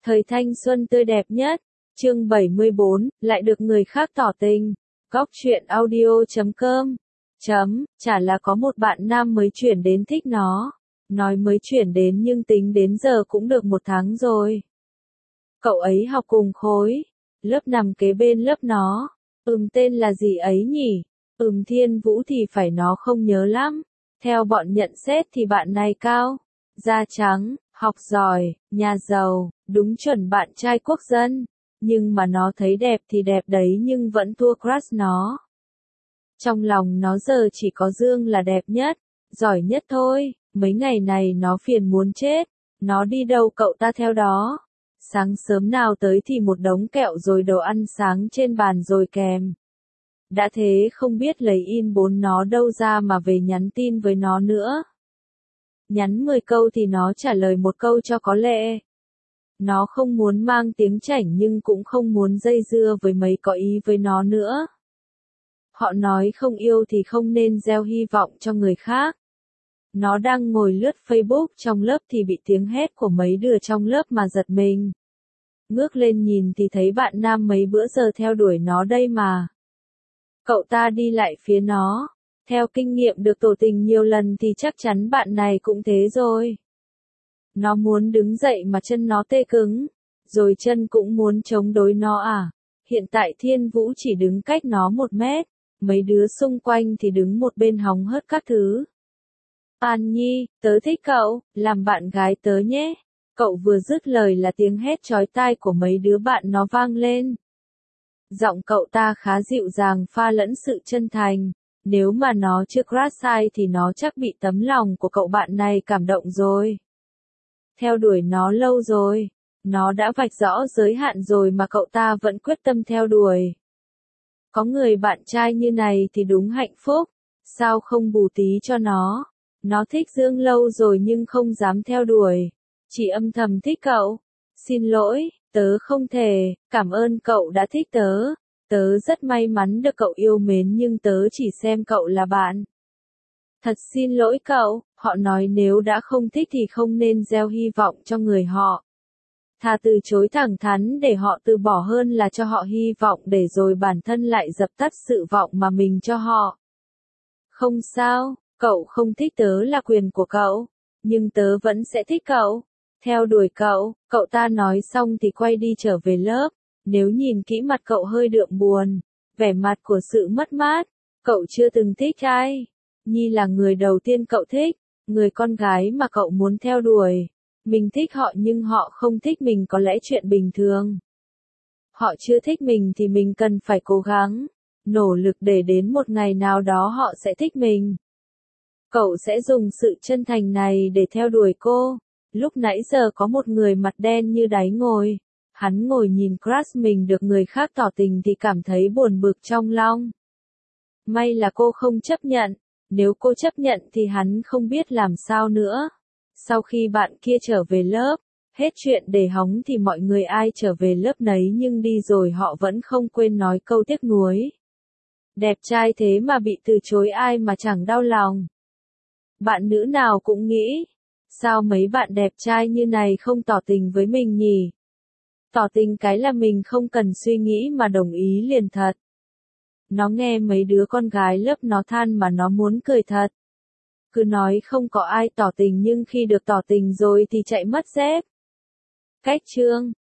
Thời thanh xuân tươi đẹp nhất. Chương 74, lại được người khác tỏ tình. Góc truyện audio.com. Chả là có một bạn nam mới chuyển đến thích nó. Nói mới chuyển đến nhưng tính đến giờ cũng được 1 tháng rồi. Cậu ấy học cùng khối. Lớp nằm kế bên lớp nó. Tên là gì ấy nhỉ? Thiên Vũ thì phải nó không nhớ lắm. Theo bọn nhận xét thì bạn này cao, da trắng, học giỏi, nhà giàu, đúng chuẩn bạn trai quốc dân. Nhưng mà nó thấy đẹp thì đẹp đấy nhưng vẫn thua crush nó. Trong lòng nó giờ chỉ có Dương là đẹp nhất, giỏi nhất thôi. Mấy ngày này nó phiền muốn chết. Nó đi đâu cậu ta theo đó. Sáng sớm nào tới thì một đống kẹo rồi đồ ăn sáng trên bàn rồi kèm. Đã thế không biết lấy in 4 nó đâu ra mà về nhắn tin với nó nữa. Nhắn 10 câu thì nó trả lời 1 câu cho có lệ. Nó không muốn mang tiếng chảnh nhưng cũng không muốn dây dưa với mấy có ý với nó nữa. Họ nói không yêu thì không nên gieo hy vọng cho người khác. Nó đang ngồi lướt Facebook trong lớp thì bị tiếng hét của mấy đứa trong lớp mà giật mình. Ngước lên nhìn thì thấy bạn nam mấy bữa giờ theo đuổi nó đây mà. Cậu ta đi lại phía nó. Theo kinh nghiệm được tỏ tình nhiều lần thì chắc chắn bạn này cũng thế rồi. Nó muốn đứng dậy mà chân nó tê cứng. Rồi chân cũng muốn chống đối nó à. Hiện tại Thiên Vũ chỉ đứng cách nó 1 mét. Mấy đứa xung quanh thì đứng một bên hóng hớt các thứ. An Nhi, tớ thích cậu, làm bạn gái tớ nhé. Cậu vừa dứt lời là tiếng hét chói tai của mấy đứa bạn nó vang lên. Giọng cậu ta khá dịu dàng pha lẫn sự chân thành. Nếu mà nó chưa crush ai thì nó chắc bị tấm lòng của cậu bạn này cảm động rồi. Theo đuổi nó lâu rồi. Nó đã vạch rõ giới hạn rồi mà cậu ta vẫn quyết tâm theo đuổi. Có người bạn trai như này thì đúng hạnh phúc. Sao không bù tí cho nó? Nó thích Dương lâu rồi nhưng không dám theo đuổi. Chỉ âm thầm thích cậu. Xin lỗi, tớ không thể, cảm ơn cậu đã thích tớ. Tớ rất may mắn được cậu yêu mến nhưng tớ chỉ xem cậu là bạn. Thật xin lỗi cậu, họ nói nếu đã không thích thì không nên gieo hy vọng cho người họ. Thà từ chối thẳng thắn để họ từ bỏ hơn là cho họ hy vọng để rồi bản thân lại dập tắt sự vọng mà mình cho họ. Không sao, cậu không thích tớ là quyền của cậu, nhưng tớ vẫn sẽ thích cậu. Theo đuổi cậu, cậu ta nói xong thì quay đi trở về lớp. Nếu nhìn kỹ mặt cậu hơi đượm buồn, vẻ mặt của sự mất mát. Cậu chưa từng thích ai. Nhi là người đầu tiên cậu thích, người con gái mà cậu muốn theo đuổi. Mình thích họ nhưng họ không thích mình có lẽ chuyện bình thường. Họ chưa thích mình thì mình cần phải cố gắng, nỗ lực để đến một ngày nào đó họ sẽ thích mình. Cậu sẽ dùng sự chân thành này để theo đuổi cô. Lúc nãy giờ có một người mặt đen như đáy ngồi. Hắn ngồi nhìn crush mình được người khác tỏ tình thì cảm thấy buồn bực trong lòng. May là cô không chấp nhận. Nếu cô chấp nhận thì hắn không biết làm sao nữa. Sau khi bạn kia trở về lớp, hết chuyện để hóng thì mọi người ai trở về lớp nấy nhưng đi rồi họ vẫn không quên nói câu tiếc nuối. Đẹp trai thế mà bị từ chối ai mà chẳng đau lòng. Bạn nữ nào cũng nghĩ, sao mấy bạn đẹp trai như này không tỏ tình với mình nhỉ? Tỏ tình cái là mình không cần suy nghĩ mà đồng ý liền thật. Nó nghe mấy đứa con gái lớp nó than mà nó muốn cười thật. Cứ nói không có ai tỏ tình nhưng khi được tỏ tình rồi thì chạy mất dép. Cách chương